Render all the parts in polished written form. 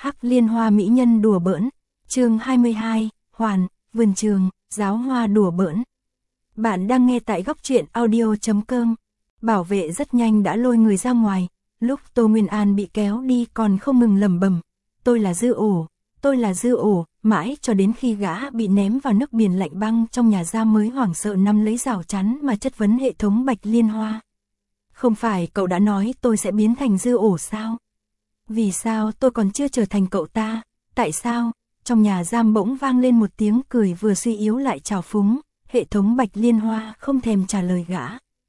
Hắc Liên Hoa mỹ nhân đùa bỡn, chương 22, Hoàn, vườn trường, giáo hoa đùa bỡn. Bạn đang nghe tại góc truyện audio.com. Bảo vệ rất nhanh đã lôi người ra ngoài, lúc Tô Nguyên An bị kéo đi còn không ngừng lẩm bẩm, tôi là Dư Ổ, tôi là Dư Ổ, mãi cho đến khi gã bị ném vào nước biển lạnh băng trong nhà giam mới hoảng sợ nắm lấy rào chắn mà chất vấn hệ thống Bạch Liên Hoa. Không phải cậu đã nói tôi sẽ biến thành Dư Ổ sao? Vì sao tôi còn chưa trở thành cậu ta? Tại sao? Trong nhà giam bỗng vang lên một tiếng cười vừa suy yếu lại trào phúng, hệ thống Bạch Liên Hoa không thèm trả lời gã.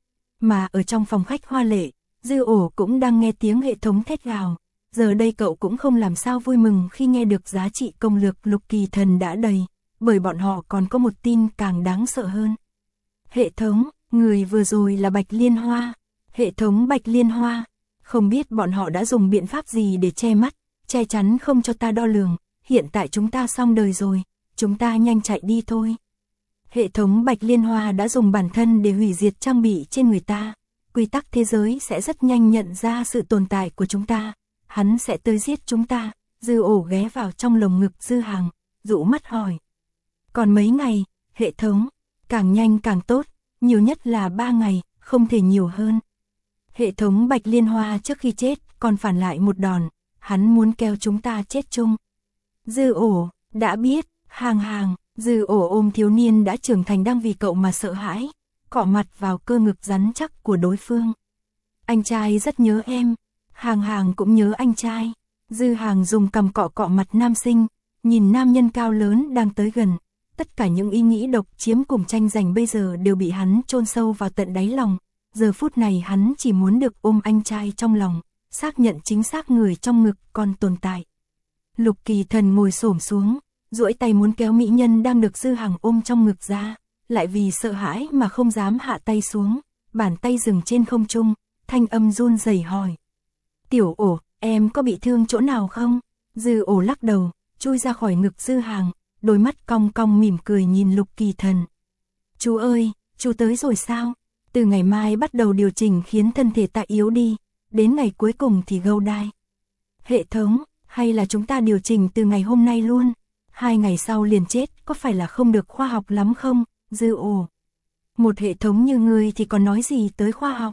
Mà ở trong phòng khách hoa lệ, Dư Ổ cũng đang nghe tiếng hệ thống thét gào. Giờ đây cậu cũng không làm sao vui mừng khi nghe được giá trị công lược Lục Kỳ Thần đã đầy, bởi bọn họ còn có một tin càng đáng sợ hơn. Hệ thống, người vừa rồi là Bạch Liên Hoa. Hệ thống Bạch Liên Hoa. Không biết bọn họ đã dùng biện pháp gì để che mắt, che chắn không cho ta đo lường, hiện tại chúng ta xong đời rồi, chúng ta nhanh chạy đi thôi. Hệ thống Bạch Liên Hoa đã dùng bản thân để hủy diệt trang bị trên người ta, quy tắc thế giới sẽ rất nhanh nhận ra sự tồn tại của chúng ta, hắn sẽ tới giết chúng ta. Dư Ổ ghé vào trong lồng ngực Dư Hàng, dụ mắt hỏi. Còn mấy ngày, hệ thống, càng nhanh càng tốt, nhiều nhất là 3 ngày, không thể nhiều hơn. Hệ thống Bạch Liên Hoa trước khi chết còn phản lại một đòn, hắn muốn kéo chúng ta chết chung. Dư Ổ, đã biết, Hàng, Dư Ổ ôm thiếu niên đã trưởng thành đang vì cậu mà sợ hãi, cọ mặt vào cơ ngực rắn chắc của đối phương. Anh trai rất nhớ em, Hàng cũng nhớ anh trai. Dư Hàng dùng cằm cọ cọ mặt nam sinh, nhìn nam nhân cao lớn đang tới gần. Tất cả những ý nghĩ độc chiếm cùng tranh giành bây giờ đều bị hắn chôn sâu vào tận đáy lòng. Giờ phút này hắn chỉ muốn được ôm anh trai trong lòng, xác nhận chính xác người trong ngực còn tồn tại. Lục Kỳ Thần ngồi xổm xuống, duỗi tay muốn kéo mỹ nhân đang được Dư Hàng ôm trong ngực ra, lại vì sợ hãi mà không dám hạ tay xuống, bàn tay dừng trên không trung, thanh âm run rẩy hỏi. Tiểu Ổ, em có bị thương chỗ nào không? Dư Ổ lắc đầu, chui ra khỏi ngực Dư Hàng, đôi mắt cong cong mỉm cười nhìn Lục Kỳ Thần. Chú ơi, chú tới rồi sao? Từ ngày mai bắt đầu điều chỉnh khiến thân thể ta yếu đi, đến ngày cuối cùng thì gâu đai. Hệ thống, hay là chúng ta điều chỉnh từ ngày hôm nay luôn? 2 ngày sau liền chết, có phải là không được khoa học lắm không? Dư Ổ. Một hệ thống như ngươi thì còn nói gì tới khoa học?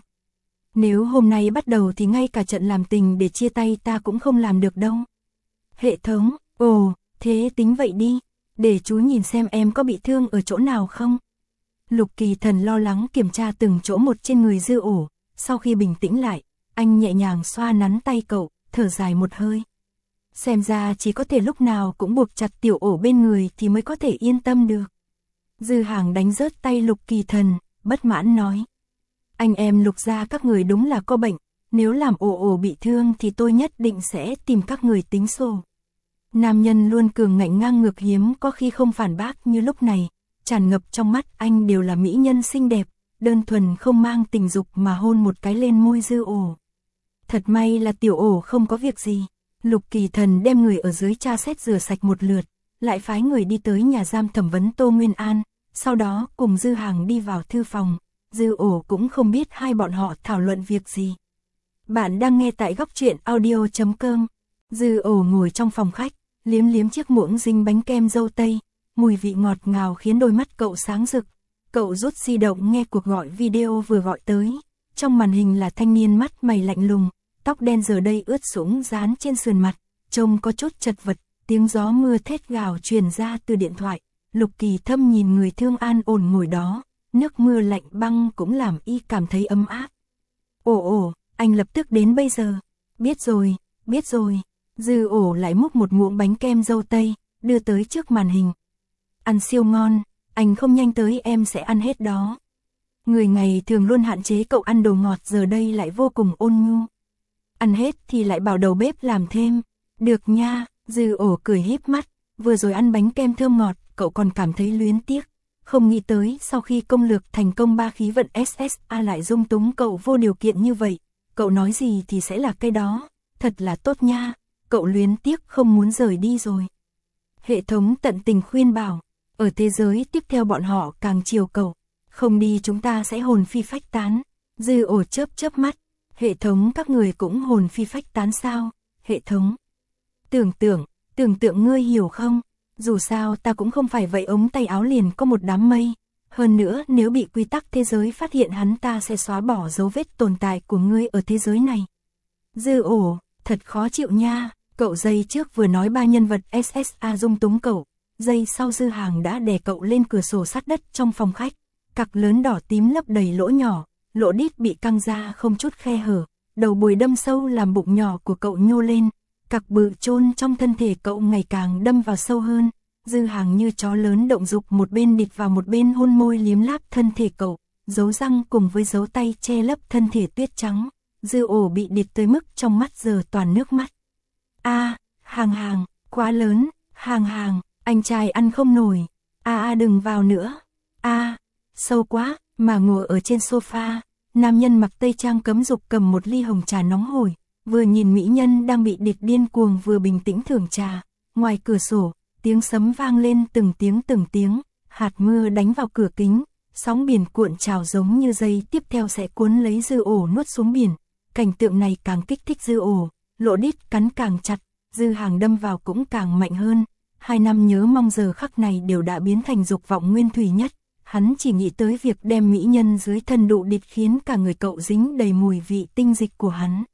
Nếu hôm nay bắt đầu thì ngay cả trận làm tình để chia tay ta cũng không làm được đâu. Hệ thống, ồ, thế tính vậy đi, để chú nhìn xem em có bị thương ở chỗ nào không? Lục Kỳ Thần lo lắng kiểm tra từng chỗ một trên người Dư Ổ, sau khi bình tĩnh lại, anh nhẹ nhàng xoa nắn tay cậu, thở dài một hơi. Xem ra chỉ có thể lúc nào cũng buộc chặt Tiểu Ổ bên người thì mới có thể yên tâm được. Dư Hàng đánh rớt tay Lục Kỳ Thần, bất mãn nói. Anh em Lục gia các người đúng là có bệnh, nếu làm Ổ bị thương thì tôi nhất định sẽ tìm các người tính sổ. Nam nhân luôn cường ngạnh ngang ngược hiếm có khi không phản bác như lúc này. Tràn ngập trong mắt anh đều là mỹ nhân xinh đẹp, đơn thuần không mang tình dục mà hôn một cái lên môi Dư Ổ. Thật may là Tiểu Ổ không có việc gì. Lục Kỳ Thần đem người ở dưới tra xét rửa sạch một lượt, lại phái người đi tới nhà giam thẩm vấn Tô Nguyên An, sau đó cùng Dư Hàng đi vào thư phòng. Dư Ổ cũng không biết hai bọn họ thảo luận việc gì. Bạn đang nghe tại góc truyện audio.com. Dư Ổ ngồi trong phòng khách, liếm chiếc muỗng dính bánh kem dâu tây. Mùi vị ngọt ngào khiến đôi mắt cậu sáng rực. Cậu rút di động nghe cuộc gọi video vừa gọi tới. Trong màn hình là thanh niên mắt mày lạnh lùng, tóc đen giờ đây ướt sũng dán trên sườn mặt, trông có chút chật vật. Tiếng gió mưa thét gào truyền ra từ điện thoại. Lục Kỳ Thâm nhìn người thương an ổn ngồi đó, nước mưa lạnh băng cũng làm y cảm thấy ấm áp. Ổ, anh lập tức đến bây giờ. Biết rồi. Dư Ổ lại múc một muỗng bánh kem dâu tây, đưa tới trước màn hình. Ăn siêu ngon, anh không nhanh tới em sẽ ăn hết đó. Người ngày thường luôn hạn chế cậu ăn đồ ngọt giờ đây lại vô cùng ôn nhu. Ăn hết thì lại bảo đầu bếp làm thêm. Được nha, Dư Ổ cười híp mắt, vừa rồi ăn bánh kem thơm ngọt, cậu còn cảm thấy luyến tiếc. Không nghĩ tới sau khi công lược thành công 3 khí vận SSA lại dung túng cậu vô điều kiện như vậy. Cậu nói gì thì sẽ là cái đó, thật là tốt nha, cậu luyến tiếc không muốn rời đi rồi. Hệ thống tận tình khuyên bảo. Ở thế giới tiếp theo bọn họ càng chiều cậu, không đi chúng ta sẽ hồn phi phách tán. Dư Ổ chớp mắt, hệ thống các người cũng hồn phi phách tán sao? Hệ thống, Tưởng tượng ngươi hiểu không? Dù sao ta cũng không phải vậy, ống tay áo liền có một đám mây. Hơn nữa nếu bị quy tắc thế giới phát hiện hắn ta sẽ xóa bỏ dấu vết tồn tại của ngươi ở thế giới này. Dư ổ, thật khó chịu nha. Cậu giây trước vừa nói ba nhân vật SSA dung túng cậu. Giây sau Dư Hàng đã đè cậu lên cửa sổ sát đất trong phòng khách. Cặc lớn đỏ tím lấp đầy lỗ nhỏ, lỗ đít bị căng ra không chút khe hở. Đầu bùi đâm sâu làm bụng nhỏ của cậu nhô lên. Cặc bự chôn trong thân thể cậu ngày càng đâm vào sâu hơn. Dư Hàng như chó lớn động dục, một bên địt vào một bên hôn môi liếm láp thân thể cậu, dấu răng cùng với dấu tay che lấp thân thể tuyết trắng. Dư ổ bị địt tới mức trong mắt giờ toàn nước mắt. Hàng, quá lớn, Hàng, anh trai ăn không nổi. Đừng vào nữa. Sâu quá, mà ngồi ở trên sofa, nam nhân mặc tây trang cấm dục cầm một ly hồng trà nóng hổi, vừa nhìn mỹ nhân đang bị địt điên cuồng vừa bình tĩnh thưởng trà. Ngoài cửa sổ, tiếng sấm vang lên từng tiếng, hạt mưa đánh vào cửa kính, sóng biển cuộn trào giống như dây tiếp theo sẽ cuốn lấy Dư ổ nuốt xuống biển. Cảnh tượng này càng kích thích Dư ổ, lỗ đít cắn càng chặt, Dư Hàng đâm vào cũng càng mạnh hơn. 2 năm nhớ mong giờ khắc này đều đã biến thành dục vọng nguyên thủy nhất. Hắn chỉ nghĩ tới việc đem mỹ nhân dưới thân đụ địt khiến cả người cậu dính đầy mùi vị tinh dịch của hắn.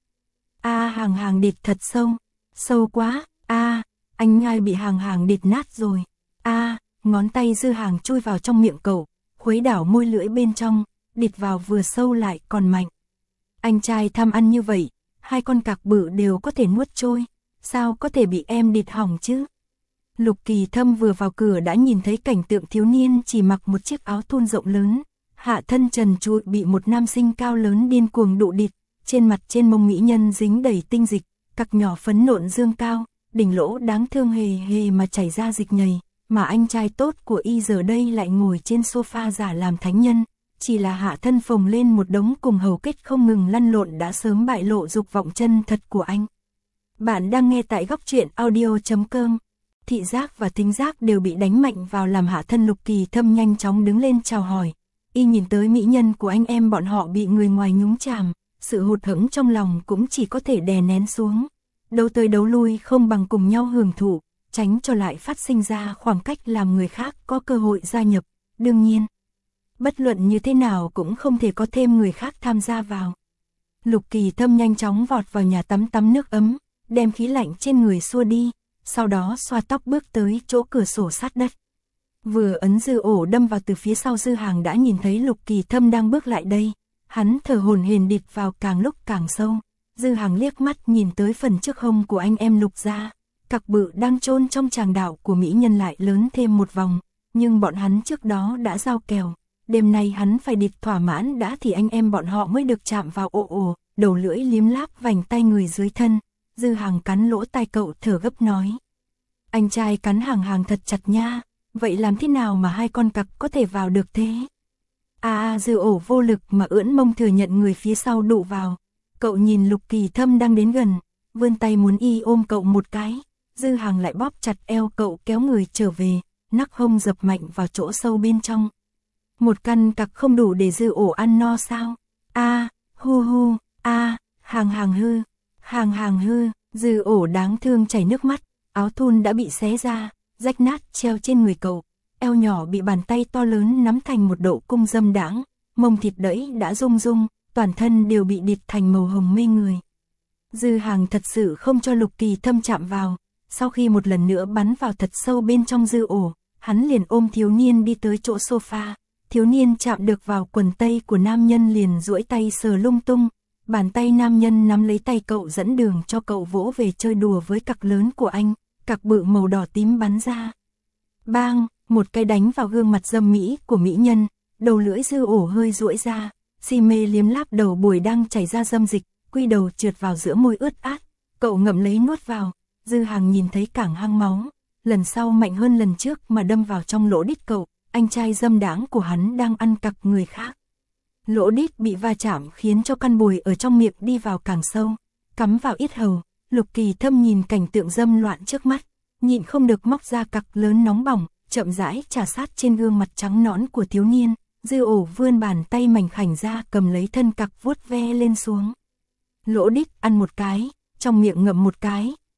Hàng địt thật sâu quá. Anh ngai bị Hàng địt nát rồi. Ngón tay Dư Hàng chui vào trong miệng cậu, khuấy đảo môi lưỡi bên trong, địt vào vừa sâu lại còn mạnh. Anh trai tham ăn như vậy, 2 con cặc bự đều có thể nuốt trôi, sao có thể bị em địt hỏng chứ? Lục Kỳ Thâm vừa vào cửa đã nhìn thấy cảnh tượng thiếu niên chỉ mặc một chiếc áo thun rộng lớn, hạ thân trần trụi bị một nam sinh cao lớn điên cuồng đụ địt, trên mông mỹ nhân dính đầy tinh dịch, cặc nhỏ phấn nộn dương cao, đỉnh lỗ đáng thương hề mà chảy ra dịch nhầy, mà anh trai tốt của y giờ đây lại ngồi trên sofa giả làm thánh nhân, chỉ là hạ thân phồng lên một đống cùng hầu kết không ngừng lăn lộn đã sớm bại lộ dục vọng chân thật của anh. Bạn đang nghe tại góc truyện audio.com. Thị giác và thính giác đều bị đánh mạnh vào làm hạ thân Lục Kỳ Thâm nhanh chóng đứng lên chào hỏi. Y nhìn tới mỹ nhân của anh em bọn họ bị người ngoài nhúng chàm, sự hụt hẫng trong lòng cũng chỉ có thể đè nén xuống. Đấu tới đấu lui không bằng cùng nhau hưởng thụ, tránh cho lại phát sinh ra khoảng cách làm người khác có cơ hội gia nhập. Đương nhiên, bất luận như thế nào cũng không thể có thêm người khác tham gia vào. Lục Kỳ Thâm nhanh chóng vọt vào nhà tắm nước ấm, đem khí lạnh trên người xua đi, sau đó xoa tóc bước tới chỗ cửa sổ sát đất. Vừa ấn Dư ổ đâm vào từ phía sau, Dư Hàng đã nhìn thấy Lục Kỳ Thâm đang bước lại đây. Hắn thở hổn hển địt vào càng lúc càng sâu. Dư Hàng liếc mắt nhìn tới phần trước hông của anh em Lục gia, cặc bự đang chôn trong tràng đạo của mỹ nhân lại lớn thêm một vòng, nhưng bọn hắn trước đó đã giao kèo, đêm nay hắn phải địt thỏa mãn đã thì anh em bọn họ mới được chạm vào. Đầu lưỡi liếm láp vành tay người dưới thân. Dư Hàng cắn lỗ tai cậu thở gấp nói: anh trai cắn Hàng thật chặt nha, vậy làm thế nào mà 2 con cặc có thể vào được thế? Dư ổ vô lực mà ưỡn mông thừa nhận người phía sau đụ vào. Cậu nhìn Lục Kỳ Thâm đang đến gần, vươn tay muốn y ôm cậu một cái. Dư Hàng lại bóp chặt eo cậu kéo người trở về, nắc hông dập mạnh vào chỗ sâu bên trong. Một căn cặc không đủ để Dư ổ ăn no sao? Hàng hư, Dư ổ đáng thương chảy nước mắt, áo thun đã bị xé ra, rách nát treo trên người cậu, eo nhỏ bị bàn tay to lớn nắm thành một độ cung dâm đãng, mông thịt đẫy đã rung, toàn thân đều bị địt thành màu hồng mê người. Dư Hàng thật sự không cho Lục Kỳ Thâm chạm vào, sau khi một lần nữa bắn vào thật sâu bên trong Dư ổ, hắn liền ôm thiếu niên đi tới chỗ sofa. Thiếu niên chạm được vào quần tây của nam nhân liền duỗi tay sờ lung tung, bàn tay nam nhân nắm lấy tay cậu dẫn đường cho cậu vỗ về chơi đùa với cặc lớn của anh, cặc bự màu đỏ tím bắn ra. Bang, một cái đánh vào gương mặt dâm mỹ của mỹ nhân, đầu lưỡi Dư ổ hơi duỗi ra, si mê liếm láp đầu bùi đang chảy ra dâm dịch, quy đầu trượt vào giữa môi ướt át, cậu ngậm lấy nuốt vào. Dư Hàng nhìn thấy cảng hang máu, lần sau mạnh hơn lần trước mà đâm vào trong lỗ đít cậu. Anh trai dâm đãng của hắn đang ăn cặc người khác. Lỗ đít bị va chạm khiến cho căn bùi ở trong miệng đi vào càng sâu, cắm vào yết hầu. Lục Kỳ Thâm nhìn cảnh tượng dâm loạn trước mắt, nhịn không được móc ra cặc lớn nóng bỏng, chậm rãi trà sát trên gương mặt trắng nõn của thiếu niên. Dư ổ vươn bàn tay mảnh khảnh ra cầm lấy thân cặc vuốt ve lên xuống. Lỗ đít ăn một cái, trong miệng ngậm một cái,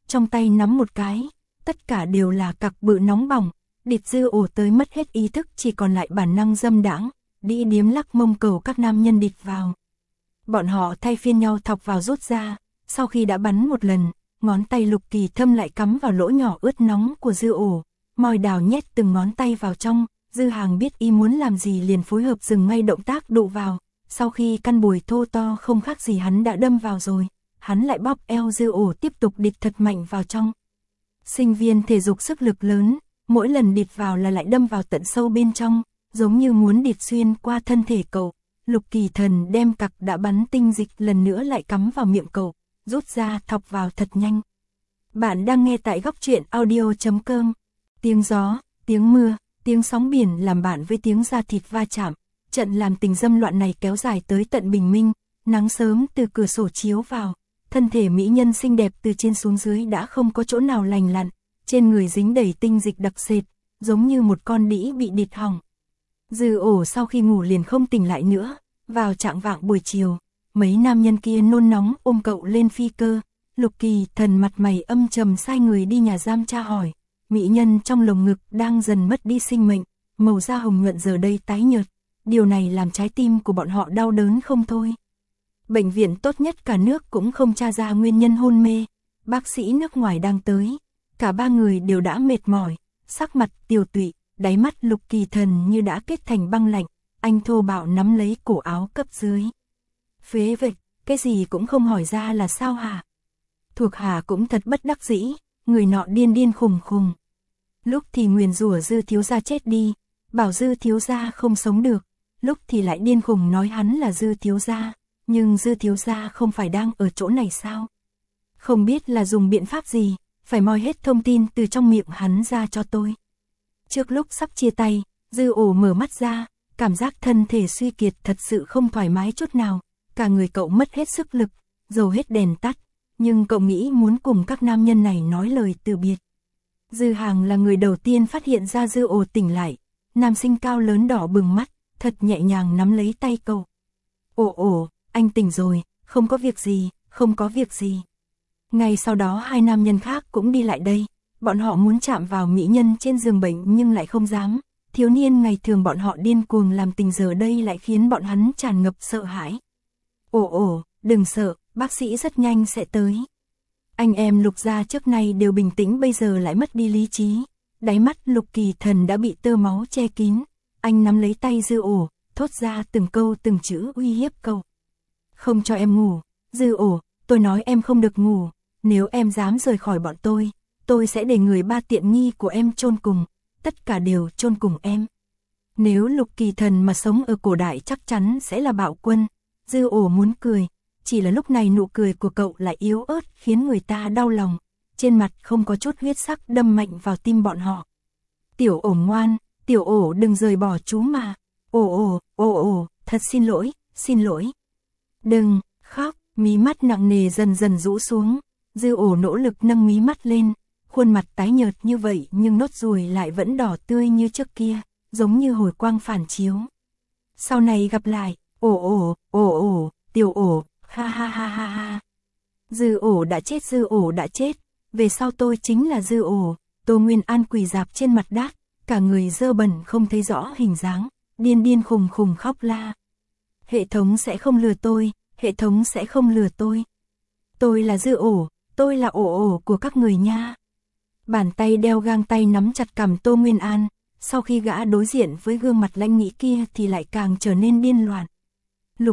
trong tay nắm một cái, tất cả đều là cặc bự nóng bỏng, địt Dư Ổ tới mất hết ý thức, chỉ còn lại bản năng dâm đãng, đĩ điếm lắc mông cầu các nam nhân địt vào. Bọn họ thay phiên nhau thọc vào rút ra, sau khi đã bắn một lần, ngón tay Lục Kỳ Thâm lại cắm vào lỗ nhỏ ướt nóng của Dư Ổ, môi đào nhét từng ngón tay vào trong. Dư Hàng biết y muốn làm gì liền phối hợp dừng ngay động tác đụ vào, sau khi căn bùi thô to không khác gì hắn đã đâm vào rồi, hắn lại bóp eo Dư Ổ tiếp tục địt thật mạnh vào trong. Sinh viên thể dục sức lực lớn, mỗi lần địt vào là lại đâm vào tận sâu bên trong, giống như muốn địt xuyên qua thân thể cậu. Lục Kỳ Thần đem cặc đã bắn tinh dịch lần nữa lại cắm vào miệng cậu, rút ra thọc vào thật nhanh. Bạn đang nghe tại góc truyện audio.com. Tiếng gió, tiếng mưa, tiếng sóng biển làm bạn với tiếng da thịt va chạm. Trận làm tình dâm loạn này kéo dài tới tận bình minh, nắng sớm từ cửa sổ chiếu vào. Thân thể mỹ nhân xinh đẹp từ trên xuống dưới đã không có chỗ nào lành lặn, trên người dính đầy tinh dịch đặc sệt, giống như một con đĩ bị địt hỏng. Dư Ổ sau khi ngủ liền không tỉnh lại nữa, vào trạng vạng buổi chiều, mấy nam nhân kia nôn nóng ôm cậu lên phi cơ. Lục Kỳ Thần mặt mày âm trầm sai người đi nhà giam tra hỏi, mỹ nhân trong lồng ngực đang dần mất đi sinh mệnh, màu da hồng nhuận giờ đây tái nhợt, điều này làm trái tim của bọn họ đau đớn không thôi. Bệnh viện tốt nhất cả nước cũng không tra ra nguyên nhân hôn mê, bác sĩ nước ngoài đang tới, cả ba người đều đã mệt mỏi, sắc mặt tiều tụy, đáy mắt Lục Kỳ Thần như đã kết thành băng lạnh, anh thô bạo nắm lấy cổ áo cấp dưới. Phế vật, cái gì cũng không hỏi ra là sao hả? Thuộc hạ cũng thật bất đắc dĩ, người nọ điên điên khùng khùng. Lúc thì nguyền rủa Dư thiếu gia chết đi, bảo Dư thiếu gia không sống được, lúc thì lại điên khùng nói hắn là Dư thiếu gia, nhưng Dư thiếu gia không phải đang ở chỗ này sao? Không biết là dùng biện pháp gì, phải moi hết thông tin từ trong miệng hắn ra cho tôi. Trước lúc sắp chia tay, Dư Ổ mở mắt ra, cảm giác thân thể suy kiệt thật sự không thoải mái chút nào, cả người cậu mất hết sức lực, dầu hết đèn tắt, nhưng cậu nghĩ muốn cùng các nam nhân này nói lời từ biệt. Dư Hàng là người đầu tiên phát hiện ra Dư Ổ tỉnh lại, nam sinh cao lớn đỏ bừng mắt, thật nhẹ nhàng nắm lấy tay cậu. Ổ, anh tỉnh rồi, không có việc gì, không có việc gì. Ngay sau đó hai nam nhân khác cũng đi lại đây, bọn họ muốn chạm vào mỹ nhân trên giường bệnh nhưng lại không dám. Thiếu niên ngày thường bọn họ điên cuồng làm tình giờ đây lại khiến bọn hắn tràn ngập sợ hãi. Ổ, đừng sợ, bác sĩ rất nhanh sẽ tới. Anh em Lục gia trước nay đều bình tĩnh bây giờ lại mất đi lý trí. Đáy mắt Lục Kỳ Thần đã bị tơ máu che kín. Anh nắm lấy tay Dư Ổ, thốt ra từng câu từng chữ uy hiếp cậu. Không cho em ngủ, Dư Ổ, tôi nói em không được ngủ. Nếu em dám rời khỏi bọn tôi sẽ để người ba tiện nghi của em chôn cùng. Tất cả đều chôn cùng em. Nếu Lục Kỳ Thần mà sống ở cổ đại chắc chắn sẽ là bạo quân. Dư Ổ muốn cười, chỉ là lúc này nụ cười của cậu lại yếu ớt khiến người ta đau lòng, trên mặt không có chút huyết sắc đâm mạnh vào tim bọn họ. Tiểu Ổ ngoan, Tiểu Ổ đừng rời bỏ chú mà. Ổ, thật xin lỗi. Đừng khóc, mí mắt nặng nề dần dần rũ xuống. Dư Ổ nỗ lực nâng mí mắt lên, khuôn mặt tái nhợt như vậy nhưng nốt ruồi lại vẫn đỏ tươi như trước kia, giống như hồi quang phản chiếu. Sau này gặp lại, Ổ, Tiểu Ổ, ha. Dư Ổ đã chết, về sau tôi chính là Dư Ổ. Tô Nguyên An quỳ rạp trên mặt đất, cả người dơ bẩn không thấy rõ hình dáng, điên khùng khóc la. Hệ thống sẽ không lừa tôi, hệ thống sẽ không lừa tôi. Tôi là Dư Ổ, tôi là ổ của các người nha. Bàn tay đeo găng tay nắm chặt cằm Tô Nguyên An, sau khi gã đối diện với gương mặt lãnh nghĩ kia thì lại càng trở nên điên loạn. Lục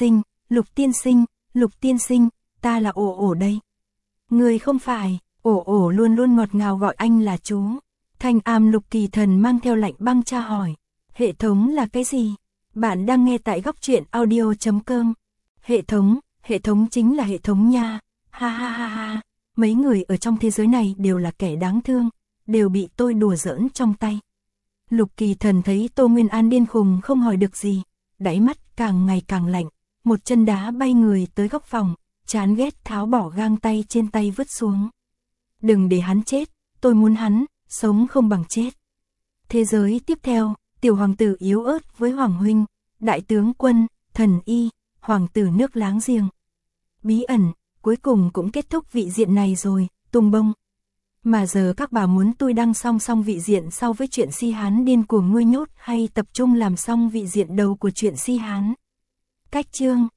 tiên sinh, ta là ổ đây. Người không phải, ổ luôn luôn ngọt ngào gọi anh là chú. Thanh âm Lục Kỳ Thần mang theo lạnh băng tra hỏi. Hệ thống là cái gì? Bạn đang nghe tại góc truyện audio.com. Hệ thống chính là hệ thống nha. Ha. Mấy người ở trong thế giới này đều là kẻ đáng thương, đều bị tôi đùa giỡn trong tay. Lục Kỳ Thần thấy Tô Nguyên An điên khùng không hỏi được gì, đáy mắt càng ngày càng lạnh, một chân đá bay người tới góc phòng, chán ghét tháo bỏ găng tay trên tay vứt xuống. Đừng để hắn chết, tôi muốn hắn sống không bằng chết. Thế giới tiếp theo, tiểu hoàng tử yếu ớt với hoàng huynh, đại tướng quân, thần y, hoàng tử nước láng giềng. Bí ẩn, cuối cùng cũng kết thúc vị diện này rồi, tung bông. Mà giờ các bà muốn tôi đăng song song vị diện sau với chuyện Si Hán điên cuồng nuôi nhốt hay tập trung làm xong vị diện đầu của chuyện Si Hán? Cách chương